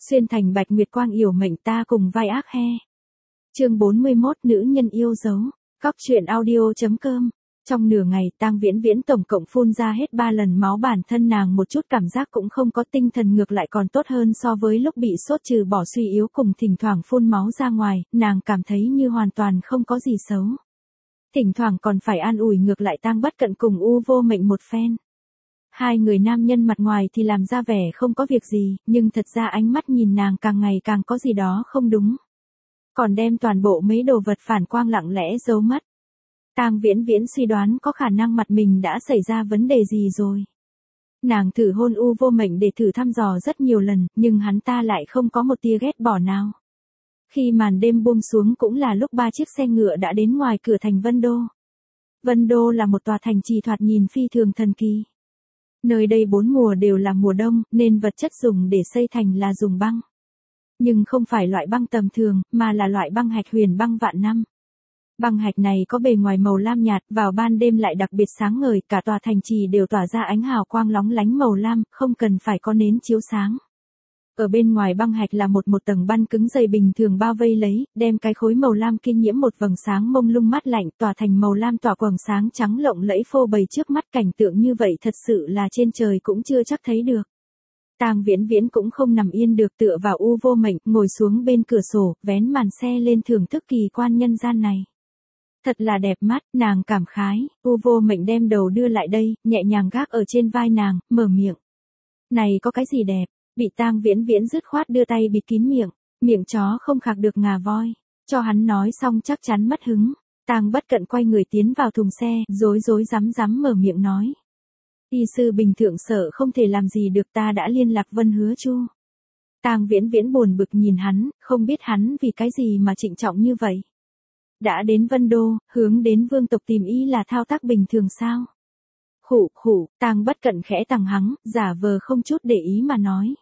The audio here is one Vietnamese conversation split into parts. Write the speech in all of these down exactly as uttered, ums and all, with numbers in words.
Xuyên thành bạch nguyệt quang yểu mệnh ta cùng vai ác he. Chương bốn mươi mốt Nữ nhân yêu dấu. Cóc truyện audio.com. Trong nửa ngày, Tang Viễn Viễn tổng cộng phun ra hết ba lần máu, bản thân nàng một chút cảm giác cũng không có, tinh thần ngược lại còn tốt hơn so với lúc bị sốt, trừ bỏ suy yếu cùng thỉnh thoảng phun máu ra ngoài, nàng cảm thấy như hoàn toàn không có gì xấu. Thỉnh thoảng còn phải an ủi ngược lại Tang Bất Cận cùng U Vô Mệnh một phen. Hai người nam nhân mặt ngoài thì làm ra vẻ không có việc gì, nhưng thật ra ánh mắt nhìn nàng càng ngày càng có gì đó không đúng. Còn đem toàn bộ mấy đồ vật phản quang lặng lẽ giấu mất. Tang Viễn Viễn suy đoán có khả năng mặt mình đã xảy ra vấn đề gì rồi. Nàng thử hôn U Vô Mệnh để thử thăm dò rất nhiều lần, nhưng hắn ta lại không có một tia ghét bỏ nào. Khi màn đêm buông xuống cũng là lúc ba chiếc xe ngựa đã đến ngoài cửa thành Vân Đô. Vân Đô là một tòa thành trì thoạt nhìn phi thường thần kỳ. Nơi đây bốn mùa đều là mùa đông, nên vật chất dùng để xây thành là dùng băng. Nhưng không phải loại băng tầm thường, mà là loại băng hạch huyền băng vạn năm. Băng hạch này có bề ngoài màu lam nhạt, vào ban đêm lại đặc biệt sáng ngời, cả tòa thành trì đều tỏa ra ánh hào quang lóng lánh màu lam, không cần phải có nến chiếu sáng. Ở bên ngoài băng hạch là một một tầng băng cứng dày bình thường bao vây lấy, đem cái khối màu lam kia nhiễm một vầng sáng mông lung mát lạnh, tỏa thành màu lam tỏa quầng sáng trắng lộng lẫy phô bày trước mắt, cảnh tượng như vậy thật sự là trên trời cũng chưa chắc thấy được. Tang Viễn Viễn cũng không nằm yên được, tựa vào U Vô Mệnh, ngồi xuống bên cửa sổ, vén màn xe lên thưởng thức kỳ quan nhân gian này. Thật là đẹp mắt, nàng cảm khái. U Vô Mệnh đem đầu đưa lại đây, nhẹ nhàng gác ở trên vai nàng, mở miệng. Này có cái gì đẹp? Bị Tang Viễn Viễn dứt khoát đưa tay bịt kín miệng, miệng chó không khạc được ngà voi. Cho hắn nói xong chắc chắn mất hứng. Tang Bất Cận quay người tiến vào thùng xe, rối rối rắm rắm mở miệng nói. Y sư bình thượng sợ không thể làm gì được, ta đã liên lạc Vân Hứa Chu. Tang Viễn Viễn buồn bực nhìn hắn, không biết hắn vì cái gì mà trịnh trọng như vậy. Đã đến Vân Đô, hướng đến vương tộc tìm y là thao tác bình thường sao? Khụ khụ, Tang Bất Cận khẽ tằng hắng, giả vờ không chút để ý mà nói.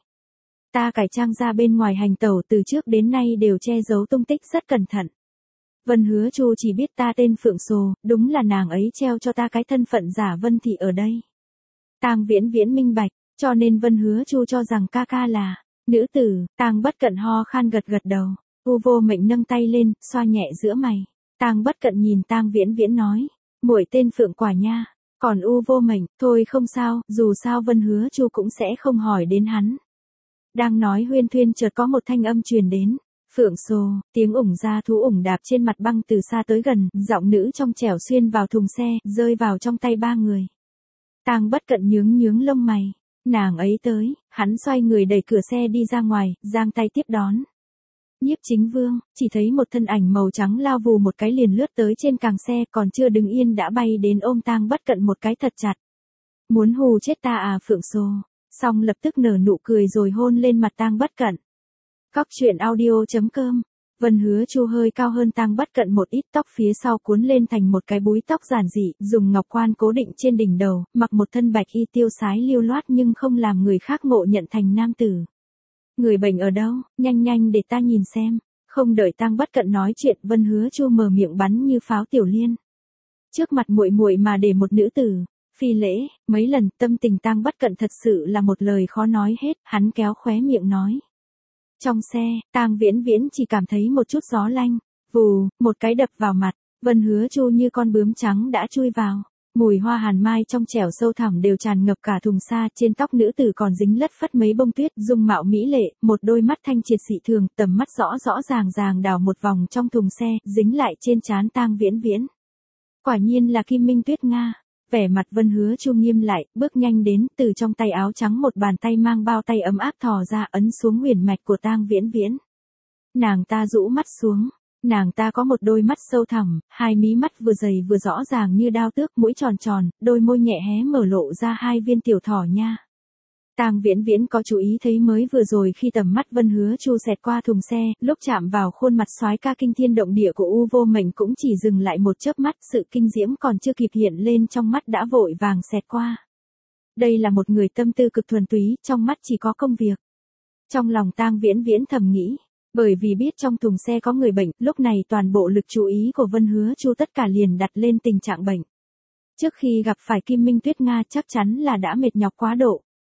Ta cải trang ra bên ngoài hành tẩu từ trước đến nay đều che giấu tung tích rất cẩn thận. Vân Hứa Chu chỉ biết ta tên Phượng Sồ, đúng là nàng ấy treo cho ta cái thân phận giả Vân Thị ở đây. Tang Viễn Viễn minh bạch, cho nên Vân Hứa Chu cho rằng ca ca là nữ tử. Tang Bất Cận ho khan gật gật đầu. U Vô Mệnh nâng tay lên, xoa nhẹ giữa mày. Tang Bất Cận nhìn Tang Viễn Viễn nói, muội tên Phượng quả nha. Còn U Vô Mệnh, thôi không sao, dù sao Vân Hứa Chu cũng sẽ không hỏi đến hắn. Đang nói huyên thuyên chợt có một thanh âm truyền đến. Phượng Sồ, tiếng ủng ra thú ủng đạp trên mặt băng từ xa tới gần, giọng nữ trong trẻo xuyên vào thùng xe, rơi vào trong tay ba người. Tang Bất Cận nhướng nhướng lông mày. Nàng ấy tới, hắn xoay người đẩy cửa xe đi ra ngoài, giang tay tiếp đón. Nhiếp Chính Vương, chỉ thấy một thân ảnh màu trắng lao vù một cái liền lướt tới trên càng xe, còn chưa đứng yên đã bay đến ôm Tang Bất Cận một cái thật chặt. Muốn hù chết ta à Phượng Sồ. Xong lập tức nở nụ cười rồi hôn lên mặt Tang Bất Cận. Cóc truyện audio.com. Vân Hứa Chu hơi cao hơn Tang Bất Cận một ít, tóc phía sau cuốn lên thành một cái búi tóc giản dị, dùng ngọc quan cố định trên đỉnh đầu, mặc một thân bạch y tiêu sái lưu loát nhưng không làm người khác ngộ nhận thành nam tử. Người bệnh ở đâu, nhanh nhanh để ta nhìn xem. Không đợi Tang Bất Cận nói chuyện, Vân Hứa Chu mở miệng bắn như pháo tiểu liên. Trước mặt muội muội mà để một nữ tử phi lễ, mấy lần, tâm tình Tang Bất Cận thật sự là một lời khó nói hết, hắn kéo khóe miệng nói. Trong xe, Tang Viễn Viễn chỉ cảm thấy một chút gió lanh, vù, một cái đập vào mặt, Vân Hứa Chu như con bướm trắng đã chui vào. Mùi hoa hàn mai trong trẻo sâu thẳm đều tràn ngập cả thùng xa, trên tóc nữ tử còn dính lất phất mấy bông tuyết, dung mạo mỹ lệ, một đôi mắt thanh triệt dị thường, tầm mắt rõ rõ ràng ràng đảo một vòng trong thùng xe, dính lại trên trán Tang Viễn Viễn. Quả nhiên là Kim Minh Tuyết Nga. Vẻ mặt Vân Hứa Chu nghiêm lại, bước nhanh đến, từ trong tay áo trắng một bàn tay mang bao tay ấm áp thò ra, ấn xuống huyền mạch của Tang Viễn Viễn. Nàng ta rũ mắt xuống, nàng ta có một đôi mắt sâu thẳm, hai mí mắt vừa dày vừa rõ ràng như đao tước, mũi tròn tròn, đôi môi nhẹ hé mở lộ ra hai viên tiểu thỏ nha. Tang Viễn Viễn có chú ý thấy mới vừa rồi khi tầm mắt Vân Hứa Chu xẹt qua thùng xe, lúc chạm vào khuôn mặt soái ca kinh thiên động địa của U Vô Mệnh cũng chỉ dừng lại một chớp mắt, sự kinh diễm còn chưa kịp hiện lên trong mắt đã vội vàng xẹt qua. Đây là một người tâm tư cực thuần túy, trong mắt chỉ có công việc. Trong lòng Tang Viễn Viễn thầm nghĩ, bởi vì biết trong thùng xe có người bệnh, lúc này toàn bộ lực chú ý của Vân Hứa Chu tất cả liền đặt lên tình trạng bệnh. Trước khi gặp phải Kim Minh Tuyết Nga chắc chắn là đã mệt nhọc quá độ.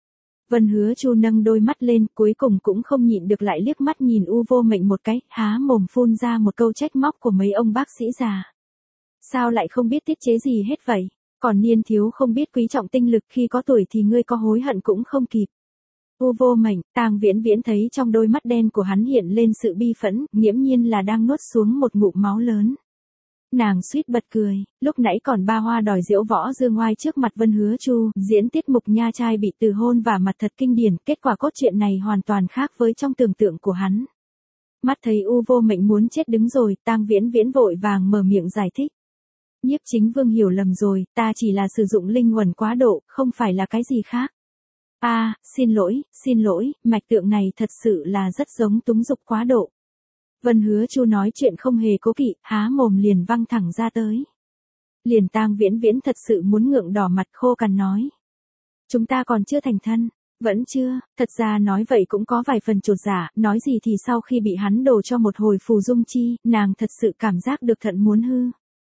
Vân Hứa Chu nâng đôi mắt lên, cuối cùng cũng không nhịn được lại liếc mắt nhìn U Vô Mệnh một cái, há mồm phun ra một câu trách móc của mấy ông bác sĩ già. Sao lại không biết tiết chế gì hết vậy? Còn niên thiếu không biết quý trọng tinh lực, khi có tuổi thì ngươi có hối hận cũng không kịp. U Vô Mệnh, Tang Viễn Viễn thấy trong đôi mắt đen của hắn hiện lên sự bi phẫn, nghiễm nhiên là đang nuốt xuống một ngụm máu lớn. Nàng suýt bật cười, lúc nãy còn ba hoa đòi diễu võ dương oai trước mặt Vân Hứa Chu, diễn tiết mục nha trai bị từ hôn và mặt thật kinh điển, kết quả cốt truyện này hoàn toàn khác với trong tưởng tượng của hắn. Mắt thấy U Vô Mệnh muốn chết đứng rồi, Tang Viễn Viễn vội vàng mở miệng giải thích. Nhiếp Chính Vương hiểu lầm rồi, ta chỉ là sử dụng linh huẩn quá độ, không phải là cái gì khác. A, à, xin lỗi, xin lỗi, mạch tượng này thật sự là rất giống túng dục quá độ. Vân Hứa Chu nói chuyện không hề cố kỵ, há mồm liền văng thẳng ra tới. Liền Tang Viễn Viễn thật sự muốn ngượng đỏ mặt khô cằn nói. Chúng ta còn chưa thành thân, vẫn chưa, thật ra nói vậy cũng có vài phần chột dạ, nói gì thì sau khi bị hắn đổ cho một hồi phù dung chi, nàng thật sự cảm giác được thận muốn hư.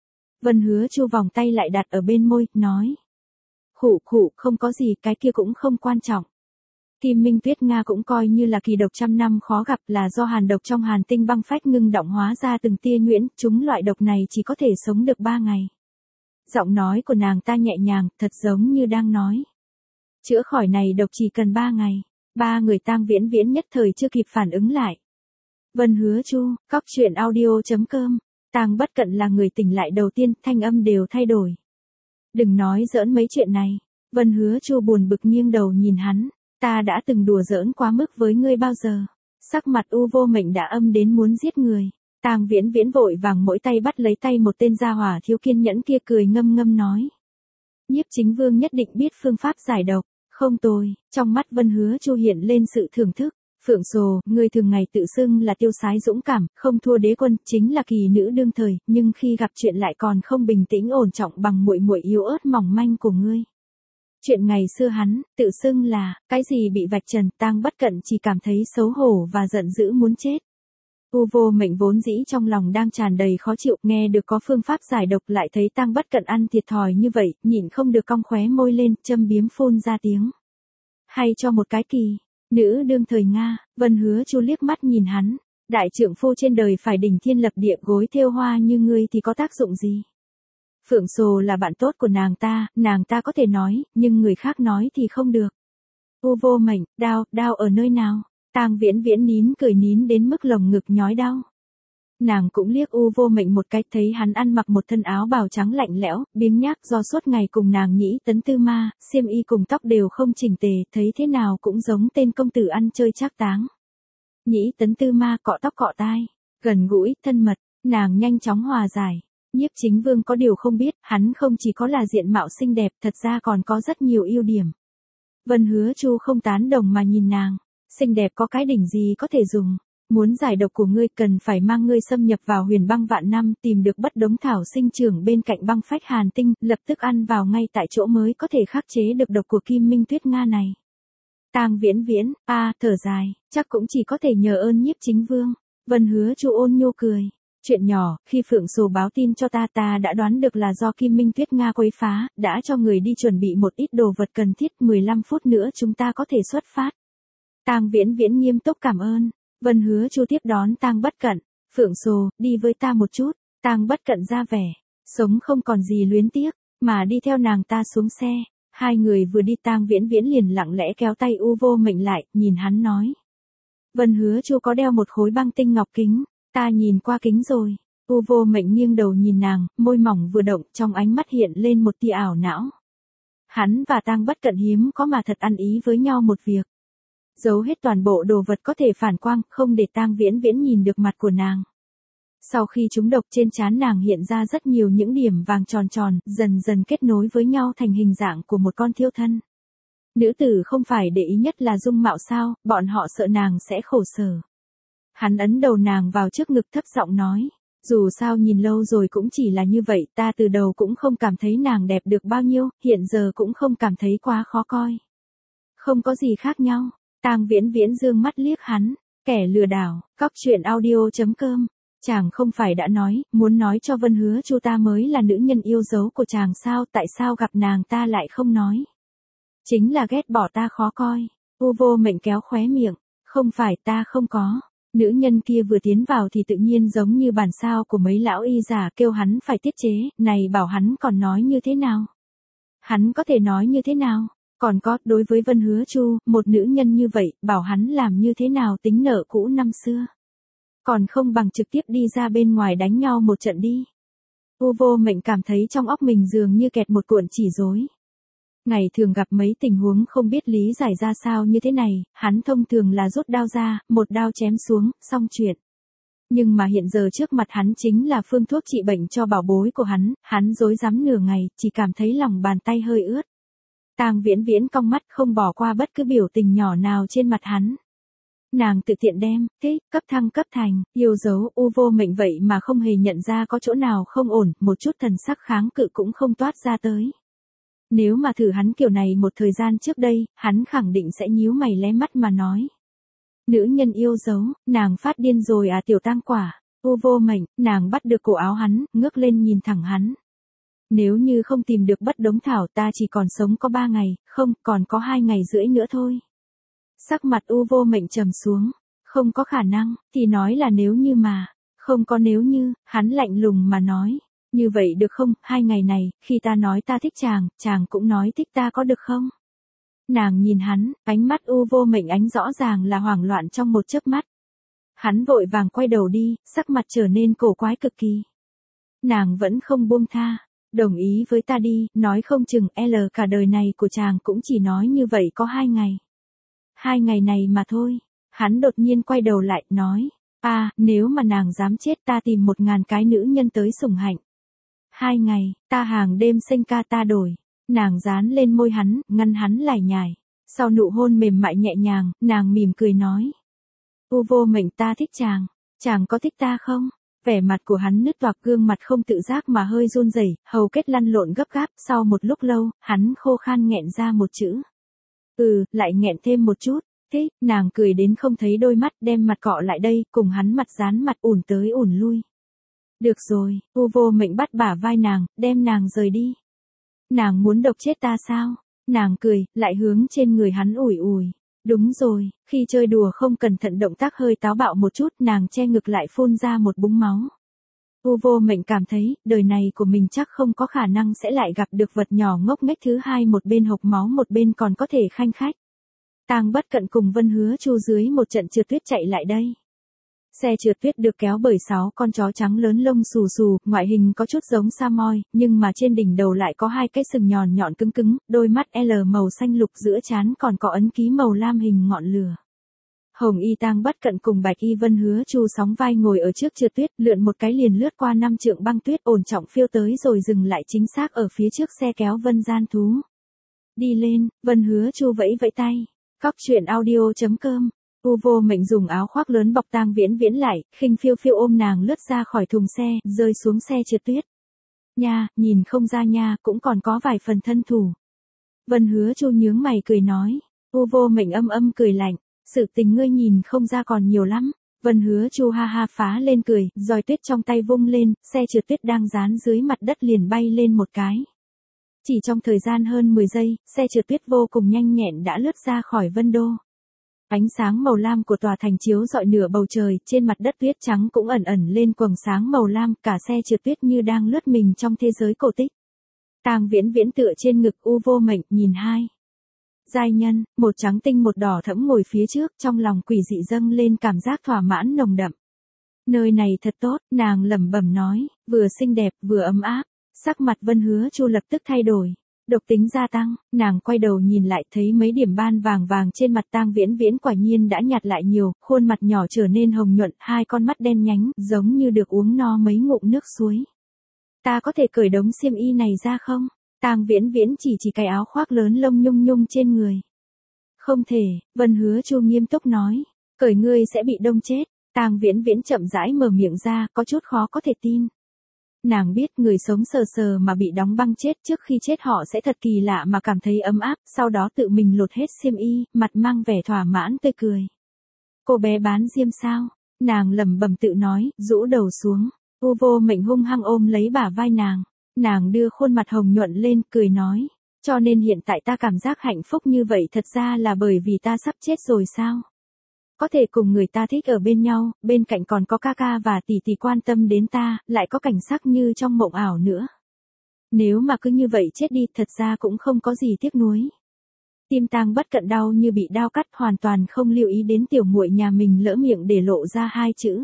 Vân Hứa Chu vòng tay lại đặt ở bên môi, nói. Khụ khụ, không có gì, cái kia cũng không quan trọng. Kim Minh Tuyết Nga cũng coi như là kỳ độc trăm năm khó gặp, là do hàn độc trong hàn tinh băng phách ngưng động hóa ra từng tia nhuyễn, chúng loại độc này chỉ có thể sống được ba ngày. Giọng nói của nàng ta nhẹ nhàng, thật giống như đang nói. Chữa khỏi này độc chỉ cần ba ngày. Ba người Tang Viễn Viễn nhất thời chưa kịp phản ứng lại. Vân Hứa Chu, cóc truyện audio chấm com. Tang Bất Cận là người tỉnh lại đầu tiên, thanh âm đều thay đổi. Đừng nói giỡn mấy chuyện này. Vân Hứa Chu buồn bực nghiêng đầu nhìn hắn. Ta đã từng đùa giỡn quá mức với ngươi bao giờ? Sắc mặt U Vô Mệnh đã âm đến muốn giết người. Tang Viễn Viễn vội vàng mỗi tay bắt lấy tay một tên gia hỏa thiếu kiên nhẫn kia, cười ngâm ngâm nói. Nhiếp Chính Vương nhất định biết phương pháp giải độc. Không tồi. Trong mắt Vân Hứa Chu hiện lên sự thưởng thức. Phượng Sồ, ngươi thường ngày tự xưng là tiêu sái dũng cảm, không thua đế quân, chính là kỳ nữ đương thời, nhưng khi gặp chuyện lại còn không bình tĩnh ổn trọng bằng muội muội yếu ớt mỏng manh của ngươi. Chuyện ngày xưa hắn, tự xưng là, cái gì bị vạch trần, Tang Bất Cận chỉ cảm thấy xấu hổ và giận dữ muốn chết. U Vô Mệnh vốn dĩ trong lòng đang tràn đầy khó chịu, nghe được có phương pháp giải độc lại thấy Tang Bất Cận ăn thiệt thòi như vậy, nhịn không được cong khóe môi lên, châm biếm phun ra tiếng. Hay cho một cái kỳ, nữ đương thời Nga. Vân Hứa Chu liếc mắt nhìn hắn, đại trượng phu trên đời phải đỉnh thiên lập địa gối thêu hoa như ngươi thì có tác dụng gì? Phượng Sồ là bạn tốt của nàng ta, nàng ta có thể nói, nhưng người khác nói thì không được. U Vô Mệnh, đau, đau ở nơi nào? Tang Viễn Viễn nín cười nín đến mức lồng ngực nhói đau. Nàng cũng liếc U Vô Mệnh một cái, thấy hắn ăn mặc một thân áo bào trắng lạnh lẽo, biếng nhác do suốt ngày cùng nàng Nhĩ Tấn Tư Ma, xiêm y cùng tóc đều không chỉnh tề, thấy thế nào cũng giống tên công tử ăn chơi trác táng. Nhĩ Tấn Tư Ma cọ tóc cọ tai, gần gũi, thân mật, nàng nhanh chóng hòa giải. Nhiếp Chính Vương có điều không biết, hắn không chỉ có là diện mạo xinh đẹp, thật ra còn có rất nhiều ưu điểm. Vân Hứa Chu không tán đồng mà nhìn nàng, xinh đẹp có cái đỉnh gì có thể dùng. Muốn giải độc của ngươi cần phải mang ngươi xâm nhập vào huyền băng vạn năm, tìm được bất đống thảo sinh trưởng bên cạnh băng phách hàn tinh, lập tức ăn vào ngay tại chỗ mới có thể khắc chế được độc của Kim Minh Tuyết Nga này. Tang Viễn Viễn, a à, thở dài, chắc cũng chỉ có thể nhờ ơn Nhiếp Chính Vương. Vân Hứa Chu ôn nhô cười. Chuyện nhỏ, khi Phượng Sồ báo tin cho ta ta đã đoán được là do Kim Minh Tuyết Nga quấy phá, đã cho người đi chuẩn bị một ít đồ vật cần thiết, mười lăm phút nữa chúng ta có thể xuất phát. Tang Viễn Viễn nghiêm túc cảm ơn. Vân Hứa Chu tiếp đón Tang Bất Cận. Phượng Sồ, đi với ta một chút. Tang Bất Cận ra vẻ, sống không còn gì luyến tiếc, mà đi theo nàng ta xuống xe. Hai người vừa đi Tang Viễn Viễn liền lặng lẽ kéo tay U Vô Mệnh lại, nhìn hắn nói. Vân Hứa Chu có đeo một khối băng tinh ngọc kính. Ta nhìn qua kính rồi. U Vô Mệnh nghiêng đầu nhìn nàng, môi mỏng vừa động, trong ánh mắt hiện lên một tia ảo não. Hắn và Tang Bất Cận hiếm có mà thật ăn ý với nhau một việc. Giấu hết toàn bộ đồ vật có thể phản quang, không để Tang Viễn Viễn nhìn được mặt của nàng. Sau khi trúng độc trên trán nàng hiện ra rất nhiều những điểm vàng tròn tròn, dần dần kết nối với nhau thành hình dạng của một con thiêu thân. Nữ tử không phải để ý nhất là dung mạo sao, bọn họ sợ nàng sẽ khổ sở. Hắn ấn đầu nàng vào trước ngực thấp giọng nói, dù sao nhìn lâu rồi cũng chỉ là như vậy, ta từ đầu cũng không cảm thấy nàng đẹp được bao nhiêu, hiện giờ cũng không cảm thấy quá khó coi. Không có gì khác nhau. Tang Viễn Viễn dương mắt liếc hắn, kẻ lừa đảo, cóc truyện audio chấm com. Chàng không phải đã nói, muốn nói cho Vân Hứa Chu ta mới là nữ nhân yêu dấu của chàng sao, tại sao gặp nàng ta lại không nói? Chính là ghét bỏ ta khó coi. U Vô Mệnh kéo khóe miệng, không phải ta không có. Nữ nhân kia vừa tiến vào thì tự nhiên giống như bản sao của mấy lão y giả kêu hắn phải tiết chế, này bảo hắn còn nói như thế nào? Hắn có thể nói như thế nào? Còn có, đối với Vân Hứa Chu, một nữ nhân như vậy, bảo hắn làm như thế nào tính nợ cũ năm xưa? Còn không bằng trực tiếp đi ra bên ngoài đánh nhau một trận đi. U Vô Mệnh cảm thấy trong óc mình dường như kẹt một cuộn chỉ rối. Ngày thường gặp mấy tình huống không biết lý giải ra sao như thế này, hắn thông thường là rút đao ra, một đao chém xuống, xong chuyện. Nhưng mà hiện giờ trước mặt hắn chính là phương thuốc trị bệnh cho bảo bối của hắn, hắn rối rắm nửa ngày, chỉ cảm thấy lòng bàn tay hơi ướt. Tang Viễn Viễn cong mắt không bỏ qua bất cứ biểu tình nhỏ nào trên mặt hắn. Nàng tự tiện đem, thế, cấp thăng cấp thành, yêu dấu, U Vô Mệnh vậy mà không hề nhận ra có chỗ nào không ổn, một chút thần sắc kháng cự cũng không toát ra tới. Nếu mà thử hắn kiểu này một thời gian trước đây, hắn khẳng định sẽ nhíu mày lé mắt mà nói. Nữ nhân yêu dấu, nàng phát điên rồi à tiểu tang quả. U Vô Mệnh, nàng bắt được cổ áo hắn, ngước lên nhìn thẳng hắn. Nếu như không tìm được bất đống thảo ta chỉ còn sống có ba ngày, không, còn có hai ngày rưỡi nữa thôi. Sắc mặt U Vô Mệnh trầm xuống, không có khả năng, thì nói là nếu như mà, không có nếu như, hắn lạnh lùng mà nói. Như vậy được không, hai ngày này, khi ta nói ta thích chàng, chàng cũng nói thích ta có được không? Nàng nhìn hắn, ánh mắt U Vô Mệnh ánh rõ ràng là hoảng loạn trong một chớp mắt. Hắn vội vàng quay đầu đi, sắc mặt trở nên cổ quái cực kỳ. Nàng vẫn không buông tha, đồng ý với ta đi, nói không chừng L cả đời này của chàng cũng chỉ nói như vậy có hai ngày. Hai ngày này mà thôi, hắn đột nhiên quay đầu lại, nói, à, nếu mà nàng dám chết ta tìm một ngàn cái nữ nhân tới sủng hạnh. Hai ngày, ta hàng đêm sinh ca ta đổi. Nàng dán lên môi hắn, ngăn hắn lải nhải. Sau nụ hôn mềm mại nhẹ nhàng, nàng mỉm cười nói. U Vô Mệnh ta thích chàng, chàng có thích ta không? Vẻ mặt của hắn nứt toạc, gương mặt không tự giác mà hơi run rẩy, hầu kết lăn lộn gấp gáp, sau một lúc lâu, hắn khô khan nghẹn ra một chữ. Ừ, lại nghẹn thêm một chút. Thế, nàng cười đến không thấy đôi mắt, đem mặt cọ lại đây, cùng hắn mặt dán mặt ủn tới ủn lui. Được rồi, U Vô Mệnh bắt bả vai nàng, đem nàng rời đi. Nàng muốn độc chết ta sao? Nàng cười, lại hướng trên người hắn ủi ủi. Đúng rồi, khi chơi đùa không cẩn thận động tác hơi táo bạo một chút, nàng che ngực lại phun ra một búng máu. U Vô Mệnh cảm thấy, đời này của mình chắc không có khả năng sẽ lại gặp được vật nhỏ ngốc nghếch thứ hai, một bên hộc máu một bên còn có thể khanh khách. Tang Bất Cận cùng Vân Hứa Chu dưới một trận trượt tuyết chạy lại đây. Xe trượt tuyết được kéo bởi sáu con chó trắng lớn lông xù xù, ngoại hình có chút giống Samoy, nhưng mà trên đỉnh đầu lại có hai cái sừng nhọn nhọn cứng cứng, đôi mắt L màu xanh lục, giữa trán còn có ấn ký màu lam hình ngọn lửa. Hồng y Tang Bất Cận cùng bạch y Vân Hứa Chu sóng vai ngồi ở trước trượt tuyết, lượn một cái liền lướt qua năm trượng băng tuyết, ổn trọng phiêu tới rồi dừng lại chính xác ở phía trước xe kéo Vân Gian Thú. Đi lên, Vân Hứa Chu vẫy vẫy tay. Cóc truyện audio chấm com. U Vô Mệnh dùng áo khoác lớn bọc Tang Viễn Viễn lại, khinh phiêu phiêu ôm nàng lướt ra khỏi thùng xe, rơi xuống xe trượt tuyết. Nha, nhìn không ra nha, cũng còn có vài phần thân thủ. Vân Hứa Chu nhướng mày cười nói. U Vô Mệnh âm âm cười lạnh, sự tình ngươi nhìn không ra còn nhiều lắm. Vân Hứa Chu ha ha phá lên cười, roi tuyết trong tay vung lên, xe trượt tuyết đang dán dưới mặt đất liền bay lên một cái. Chỉ trong thời gian hơn mười giây, xe trượt tuyết vô cùng nhanh nhẹn đã lướt ra khỏi Vân Đô. Ánh sáng màu lam của tòa thành chiếu rọi nửa bầu trời, trên mặt đất tuyết trắng cũng ẩn ẩn lên quầng sáng màu lam, cả xe trượt tuyết như đang lướt mình trong thế giới cổ tích. Tang Viễn Viễn tựa trên ngực U Vô Mệnh, nhìn hai giai nhân, một trắng tinh một đỏ thẫm ngồi phía trước, trong lòng quỷ dị dâng lên cảm giác thỏa mãn nồng đậm. Nơi này thật tốt, nàng lẩm bẩm nói, vừa xinh đẹp, vừa ấm áp. Sắc mặt Vân Hứa Chu lập tức thay đổi. Độc tính gia tăng, nàng quay đầu nhìn lại thấy mấy điểm ban vàng vàng trên mặt Tang Viễn Viễn quả nhiên đã nhạt lại nhiều, khuôn mặt nhỏ trở nên hồng nhuận, hai con mắt đen nhánh, giống như được uống no mấy ngụm nước suối. Ta có thể cởi đống xiêm y này ra không? Tang Viễn Viễn chỉ chỉ cái áo khoác lớn lông nhung nhung trên người. Không thể, Vân Hứa Chu nghiêm túc nói, cởi ngươi sẽ bị đông chết. Tang Viễn Viễn chậm rãi mở miệng ra, có chút khó có thể tin. Nàng biết người sống sờ sờ mà bị đóng băng chết, trước khi chết họ sẽ thật kỳ lạ mà cảm thấy ấm áp, sau đó tự mình lột hết xiêm y, mặt mang vẻ thỏa mãn tươi cười. Cô bé bán diêm sao? Nàng lẩm bẩm tự nói, rũ đầu xuống. U Vô Mệnh hung hăng ôm lấy bả vai nàng. Nàng đưa khuôn mặt hồng nhuận lên, cười nói. Cho nên hiện tại ta cảm giác hạnh phúc như vậy thật ra là bởi vì ta sắp chết rồi sao? Có thể cùng người ta thích ở bên nhau, bên cạnh còn có ca ca và tỷ tỷ quan tâm đến ta, lại có cảnh sắc như trong mộng ảo nữa. Nếu mà cứ như vậy chết đi thật ra cũng không có gì tiếc nuối. Tim Tang Bất Cận đau như bị đao cắt, hoàn toàn không lưu ý đến tiểu muội nhà mình lỡ miệng để lộ ra hai chữ.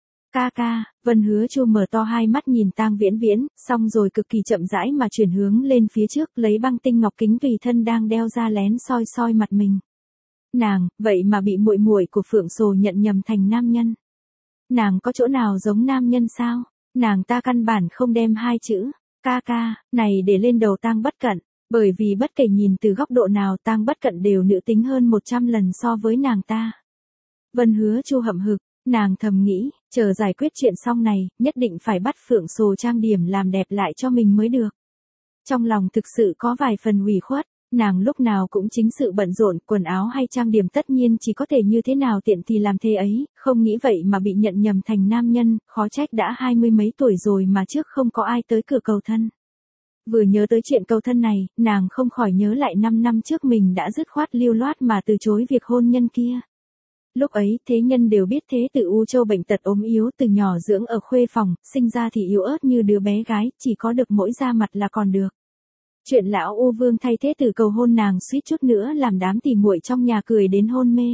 Ca ca. Vân Hứa Chu mở to hai mắt nhìn Tang Viễn Viễn, xong rồi cực kỳ chậm rãi mà chuyển hướng lên phía trước, lấy băng tinh ngọc kính tùy thân đang đeo ra lén soi soi mặt mình. Nàng, vậy mà bị muội muội của Phượng Sồ nhận nhầm thành nam nhân. Nàng có chỗ nào giống nam nhân sao? Nàng ta căn bản không đem hai chữ ca ca này để lên đầu Tang Bất Cận, bởi vì bất kể nhìn từ góc độ nào Tang Bất Cận đều nữ tính hơn một trăm lần so với nàng ta. Vân Hứa Chu hậm hực, nàng thầm nghĩ, chờ giải quyết chuyện xong này, nhất định phải bắt Phượng Sồ trang điểm làm đẹp lại cho mình mới được. Trong lòng thực sự có vài phần ủy khuất, nàng lúc nào cũng chính sự bận rộn, quần áo hay trang điểm tất nhiên chỉ có thể như thế nào tiện thì làm thế ấy, không nghĩ vậy mà bị nhận nhầm thành nam nhân, khó trách đã hai mươi mấy tuổi rồi mà trước không có ai tới cửa cầu thân. Vừa nhớ tới chuyện cầu thân này, nàng không khỏi nhớ lại năm năm trước mình đã dứt khoát lưu loát mà từ chối việc hôn nhân kia. Lúc ấy, thế nhân đều biết Thế Tử U Châu bệnh tật ốm yếu từ nhỏ dưỡng ở khuê phòng, sinh ra thì yếu ớt như đứa bé gái, chỉ có được mỗi da mặt là còn được. Chuyện lão U Vương thay Thế Tử cầu hôn nàng suýt chút nữa làm đám tỉ muội trong nhà cười đến hôn mê.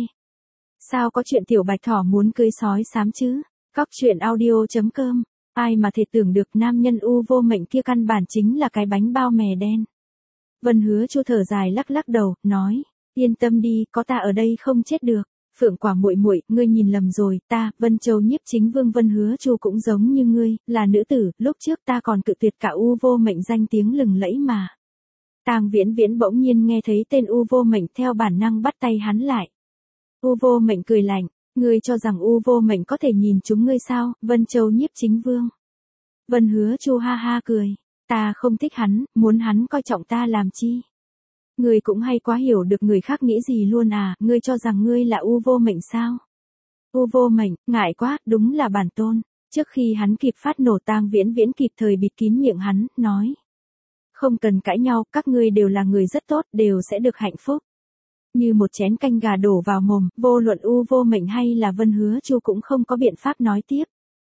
Sao có chuyện tiểu bạch thỏ muốn cưới sói xám chứ? Cóc truyện audio chấm com. Ai mà thể tưởng được nam nhân U vô mệnh kia căn bản chính là cái bánh bao mè đen. Vân Hứa Chu thở dài lắc lắc đầu, nói, yên tâm đi, có ta ở đây không chết được. Phượng Quả muội muội, ngươi nhìn lầm rồi, ta, Vân Châu Nhiếp Chính Vương Vân Hứa Chu cũng giống như ngươi, là nữ tử, lúc trước ta còn cự tuyệt cả U vô mệnh danh tiếng lừng lẫy mà. Tang Viễn Viễn bỗng nhiên nghe thấy tên U vô mệnh theo bản năng bắt tay hắn lại. U vô mệnh cười lạnh, ngươi cho rằng U vô mệnh có thể nhìn chúng ngươi sao, Vân Châu Nhiếp Chính Vương. Vân Hứa Chu ha ha cười, ta không thích hắn, muốn hắn coi trọng ta làm chi. Ngươi cũng hay quá hiểu được người khác nghĩ gì luôn à, ngươi cho rằng ngươi là U vô mệnh sao? U vô mệnh, ngại quá, đúng là bản tôn. Trước khi hắn kịp phát nổ, Tang Viễn Viễn kịp thời bịt kín miệng hắn, nói. Không cần cãi nhau, các ngươi đều là người rất tốt, đều sẽ được hạnh phúc. Như một chén canh gà đổ vào mồm, vô luận U vô mệnh hay là Vân Hứa Chu cũng không có biện pháp nói tiếp.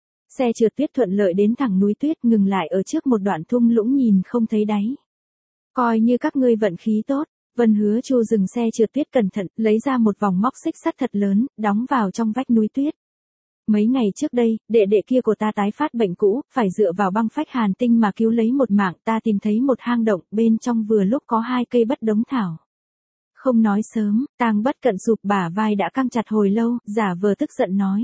Xe trượt tuyết thuận lợi đến thẳng núi tuyết, ngừng lại ở trước một đoạn thung lũng nhìn không thấy đáy. Coi như các ngươi vận khí tốt. Vân Hứa Chu dừng xe trượt tuyết cẩn thận, lấy ra một vòng móc xích sắt thật lớn, đóng vào trong vách núi tuyết. Mấy ngày trước đây, đệ đệ kia của ta tái phát bệnh cũ, phải dựa vào băng phách hàn tinh mà cứu lấy một mạng, ta tìm thấy một hang động, bên trong vừa lúc có hai cây bất đống thảo. Không nói sớm, Tang Bất Cận sụp bả vai đã căng chặt hồi lâu, giả vờ tức giận nói.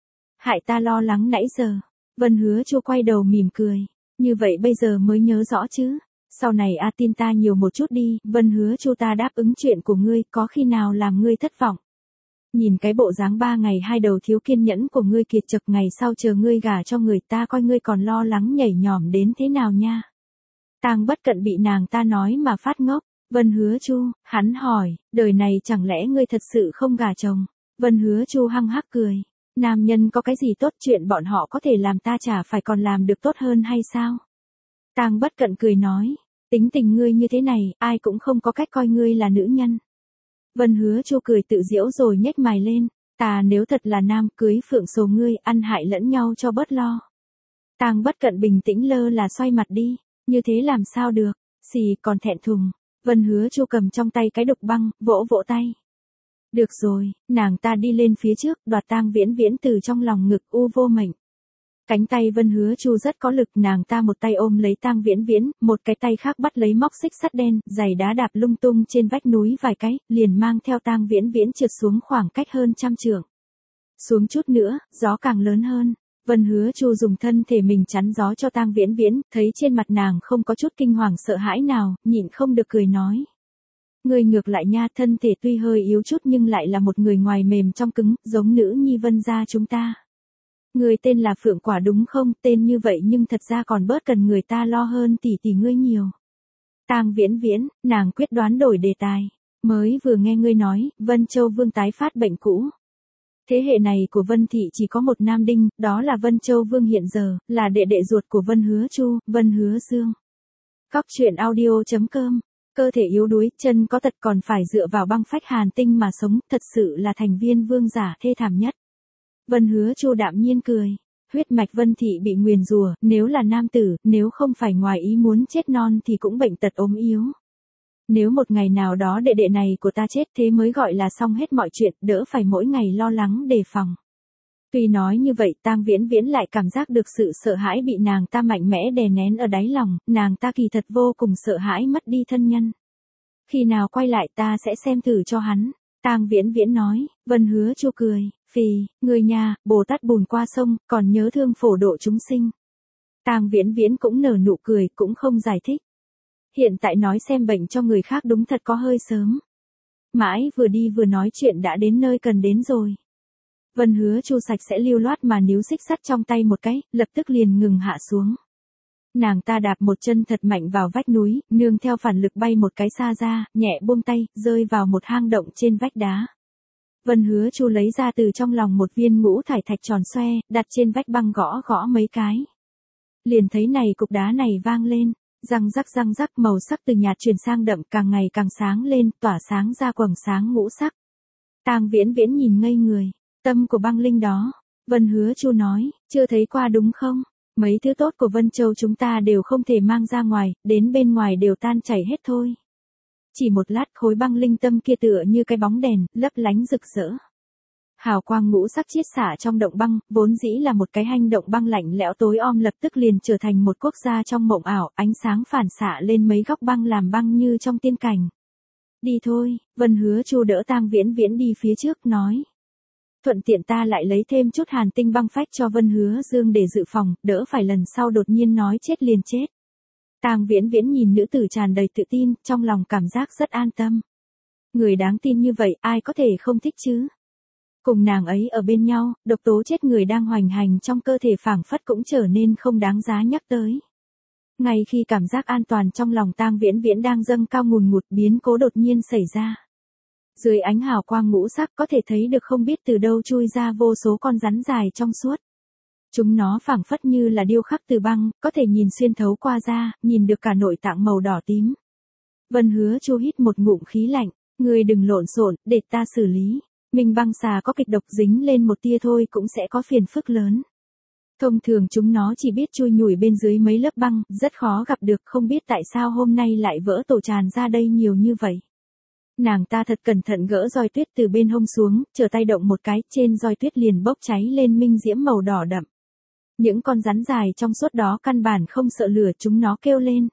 Hại ta lo lắng nãy giờ. Vân Hứa Chu quay đầu mỉm cười. Như vậy bây giờ mới nhớ rõ chứ. Sau này a tin ta nhiều một chút đi, Vân Hứa Chu ta đáp ứng chuyện của ngươi, có khi nào làm ngươi thất vọng. Nhìn cái bộ dáng ba ngày hai đầu thiếu kiên nhẫn của ngươi kiệt chực, ngày sau chờ ngươi gả cho người ta coi ngươi còn lo lắng nhảy nhỏm đến thế nào nha. Tang Bất Cận bị nàng ta nói mà phát ngốc. Vân Hứa Chu, hắn hỏi, đời này chẳng lẽ ngươi thật sự không gả chồng? Vân Hứa Chu hăng hắc cười. Nam nhân có cái gì tốt, chuyện bọn họ có thể làm ta chả phải còn làm được tốt hơn hay sao? Tang Bất Cận cười nói, tính tình ngươi như thế này, ai cũng không có cách coi ngươi là nữ nhân. Vân Hứa Chu cười tự giễu rồi nhếch mày lên, ta nếu thật là nam, cưới Phượng Sồ ngươi, ăn hại lẫn nhau cho bớt lo. Tang Bất Cận bình tĩnh lơ là xoay mặt đi, như thế làm sao được, xì còn thẹn thùng. Vân Hứa Chu cầm trong tay cái đục băng, vỗ vỗ tay. Được rồi, nàng ta đi lên phía trước, đoạt Tang Viễn Viễn từ trong lòng ngực U vô mệnh. Cánh tay Vân Hứa Chu rất có lực, nàng ta một tay ôm lấy Tang Viễn Viễn, một cái tay khác bắt lấy móc xích sắt đen, giày đá đạp lung tung trên vách núi vài cái, liền mang theo Tang Viễn Viễn trượt xuống khoảng cách hơn trăm trượng. Xuống chút nữa, gió càng lớn hơn. Vân Hứa Chu dùng thân thể mình chắn gió cho Tang Viễn Viễn, thấy trên mặt nàng không có chút kinh hoàng sợ hãi nào, nhịn không được cười nói. Người ngược lại nha, thân thể tuy hơi yếu chút nhưng lại là một người ngoài mềm trong cứng, giống nữ nhi Vân gia chúng ta. Người tên là Phượng Quả đúng không, tên như vậy nhưng thật ra còn bớt cần người ta lo hơn tỷ tỷ ngươi nhiều. Tang Viễn Viễn, nàng quyết đoán đổi đề tài. Mới vừa nghe ngươi nói, Vân Châu Vương tái phát bệnh cũ. Thế hệ này của Vân Thị chỉ có một nam đinh, đó là Vân Châu Vương hiện giờ, là đệ đệ ruột của Vân Hứa Chu, Vân Hứa Dương. Cóc truyện audio chấm com Cơ thể yếu đuối, chân có tật còn phải dựa vào băng phách hàn tinh mà sống, thật sự là thành viên vương giả thê thảm nhất. Vân Hứa Chu đạm nhiên cười. Huyết mạch Vân Thị bị nguyền rủa, nếu là nam tử, nếu không phải ngoài ý muốn chết non thì cũng bệnh tật ốm yếu. Nếu một ngày nào đó đệ đệ này của ta chết thế mới gọi là xong hết mọi chuyện, đỡ phải mỗi ngày lo lắng đề phòng. Tuy nói như vậy, Tang Viễn Viễn lại cảm giác được sự sợ hãi bị nàng ta mạnh mẽ đè nén ở đáy lòng, nàng ta kỳ thật vô cùng sợ hãi mất đi thân nhân. Khi nào quay lại ta sẽ xem thử cho hắn. Tang Viễn Viễn nói. Vân Hứa Chu cười. Phì, người nhà, Bồ Tát bùn qua sông, còn nhớ thương phổ độ chúng sinh. Tang Viễn Viễn cũng nở nụ cười, cũng không giải thích. Hiện tại nói xem bệnh cho người khác đúng thật có hơi sớm. Mãi vừa đi vừa nói chuyện đã đến nơi cần đến rồi. Vân Hứa Chu sạch sẽ lưu loát mà níu xích sắt trong tay một cái, lập tức liền ngừng hạ xuống. Nàng ta đạp một chân thật mạnh vào vách núi, nương theo phản lực bay một cái xa ra, nhẹ buông tay, rơi vào một hang động trên vách đá. Vân Hứa Chu lấy ra từ trong lòng một viên ngũ thải thạch tròn xoe, đặt trên vách băng gõ gõ mấy cái. Liền thấy này cục đá này vang lên, răng rắc răng rắc, màu sắc từ nhạt chuyển sang đậm, càng ngày càng sáng lên, tỏa sáng ra quầng sáng ngũ sắc. Tang Viễn Viễn nhìn ngây người, tâm của băng linh đó. Vân Hứa Chu nói, chưa thấy qua đúng không? Mấy thứ tốt của Vân Châu chúng ta đều không thể mang ra ngoài, đến bên ngoài đều tan chảy hết thôi. Chỉ một lát khối băng linh tâm kia tựa như cái bóng đèn, lấp lánh rực rỡ. Hào quang ngũ sắc chiết xả trong động băng, vốn dĩ là một cái hang động băng lạnh lẽo tối om lập tức liền trở thành một quốc gia trong mộng ảo, ánh sáng phản xạ lên mấy góc băng làm băng như trong tiên cảnh. Đi thôi, Vân Hứa Chu đỡ Tang Viễn Viễn đi phía trước, nói. Thuận tiện ta lại lấy thêm chút hàn tinh băng phách cho Vân Hứa Dương để dự phòng, đỡ phải lần sau đột nhiên nói chết liền chết. Tang Viễn Viễn nhìn nữ tử tràn đầy tự tin, trong lòng cảm giác rất an tâm. Người đáng tin như vậy, ai có thể không thích chứ? Cùng nàng ấy ở bên nhau, độc tố chết người đang hoành hành trong cơ thể phảng phất cũng trở nên không đáng giá nhắc tới. Ngay khi cảm giác an toàn trong lòng Tang Viễn Viễn đang dâng cao ngùn ngụt, biến cố đột nhiên xảy ra. Dưới ánh hào quang ngũ sắc có thể thấy được không biết từ đâu chui ra vô số con rắn dài trong suốt. Chúng nó phảng phất như là điêu khắc từ băng, có thể nhìn xuyên thấu qua da, nhìn được cả nội tạng màu đỏ tím. Vân Hứa Chu hít một ngụm khí lạnh, người đừng lộn xộn, để ta xử lý. Minh băng xà có kịch độc, dính lên một tia thôi cũng sẽ có phiền phức lớn. Thông thường chúng nó chỉ biết chui nhủi bên dưới mấy lớp băng, rất khó gặp được, không biết tại sao hôm nay lại vỡ tổ tràn ra đây nhiều như vậy. Nàng ta thật cẩn thận gỡ roi tuyết từ bên hông xuống, trở tay động một cái, trên roi tuyết liền bốc cháy lên minh diễm màu đỏ đậm. Những con rắn dài trong suốt đó căn bản không sợ lửa, chúng nó kêu lên.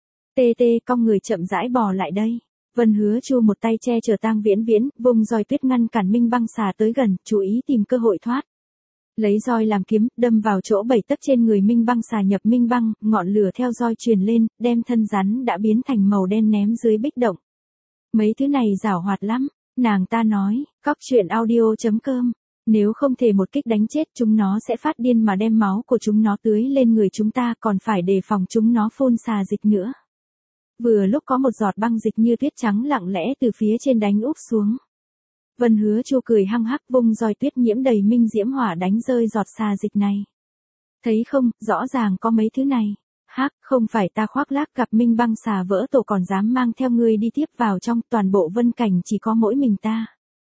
Tê tê, cong người chậm rãi bò lại đây. Vân Hứa Chu một tay che chở Tang Viễn Viễn, vùng roi tuyết ngăn cản minh băng xà tới gần, chú ý tìm cơ hội thoát. Lấy roi làm kiếm, đâm vào chỗ bảy tấc trên người minh băng xà, nhập minh băng, ngọn lửa theo roi truyền lên, đem thân rắn đã biến thành màu đen ném dưới bích động. Mấy thứ này giảo hoạt lắm, nàng ta nói. Cóc truyện audio chấm com. Nếu không thể một kích đánh chết chúng nó sẽ phát điên mà đem máu của chúng nó tưới lên người chúng ta, còn phải đề phòng chúng nó phun xà dịch nữa. Vừa lúc có một giọt băng dịch như tuyết trắng lặng lẽ từ phía trên đánh úp xuống. Vân Hứa Chu cười hăng hắc, vung roi tuyết nhiễm đầy minh diễm hỏa đánh rơi giọt xà dịch này. Thấy không, rõ ràng có mấy thứ này. Hắc, không phải ta khoác lác, gặp minh băng xà vỡ tổ còn dám mang theo ngươi đi tiếp vào trong, toàn bộ vân cảnh chỉ có mỗi mình ta.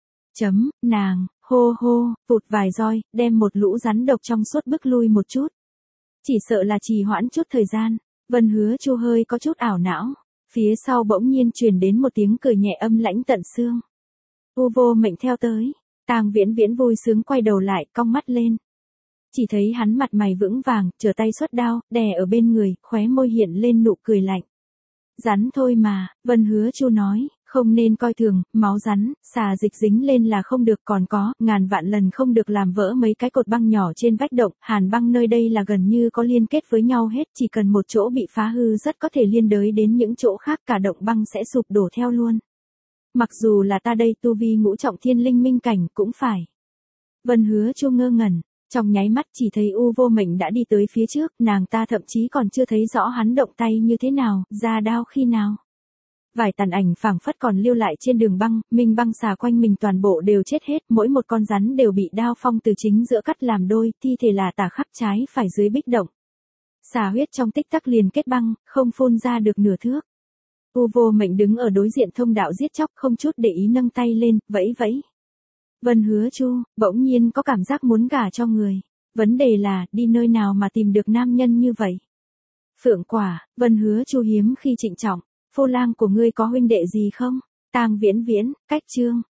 Chấm, nàng, hô hô, vụt vài roi, đem một lũ rắn độc trong suốt bước lui một chút. Chỉ sợ là trì hoãn chút thời gian. Vân Hứa Chu hơi có chút ảo não. Phía sau bỗng nhiên truyền đến một tiếng cười nhẹ âm lãnh tận xương. U Vô Mệnh theo tới. Tang Viễn Viễn vui sướng quay đầu lại, cong mắt lên. Chỉ thấy hắn mặt mày vững vàng, trở tay xuất đao, đè ở bên người, khóe môi hiện lên nụ cười lạnh. Rắn thôi mà, Vân Hứa Chu nói, không nên coi thường, máu rắn, xà dịch dính lên là không được, còn có, ngàn vạn lần không được làm vỡ mấy cái cột băng nhỏ trên vách động, hàn băng nơi đây là gần như có liên kết với nhau hết, chỉ cần một chỗ bị phá hư rất có thể liên đới đến những chỗ khác, cả động băng sẽ sụp đổ theo luôn. Mặc dù là ta đây tu vi ngũ trọng thiên linh minh cảnh cũng phải. Vân Hứa Chu ngơ ngẩn. Trong nháy mắt chỉ thấy U Vô Mệnh đã đi tới phía trước, nàng ta thậm chí còn chưa thấy rõ hắn động tay như thế nào, ra đao khi nào. Vài tàn ảnh phảng phất còn lưu lại trên đường băng, minh băng xà quanh mình toàn bộ đều chết hết, mỗi một con rắn đều bị đao phong từ chính giữa cắt làm đôi, thi thể là tả khắp trái phải dưới bích động. Xà huyết trong tích tắc liền kết băng, không phun ra được nửa thước. U Vô Mệnh đứng ở đối diện thông đạo giết chóc không chút để ý nâng tay lên, vẫy vẫy. Vân Hứa Chu, bỗng nhiên có cảm giác muốn gả cho người. Vấn đề là, đi nơi nào mà tìm được nam nhân như vậy? Phượng Quả, Vân Hứa Chu hiếm khi trịnh trọng, Phô Lang của ngươi có huynh đệ gì không? Tang Viễn Viễn, cách Trương,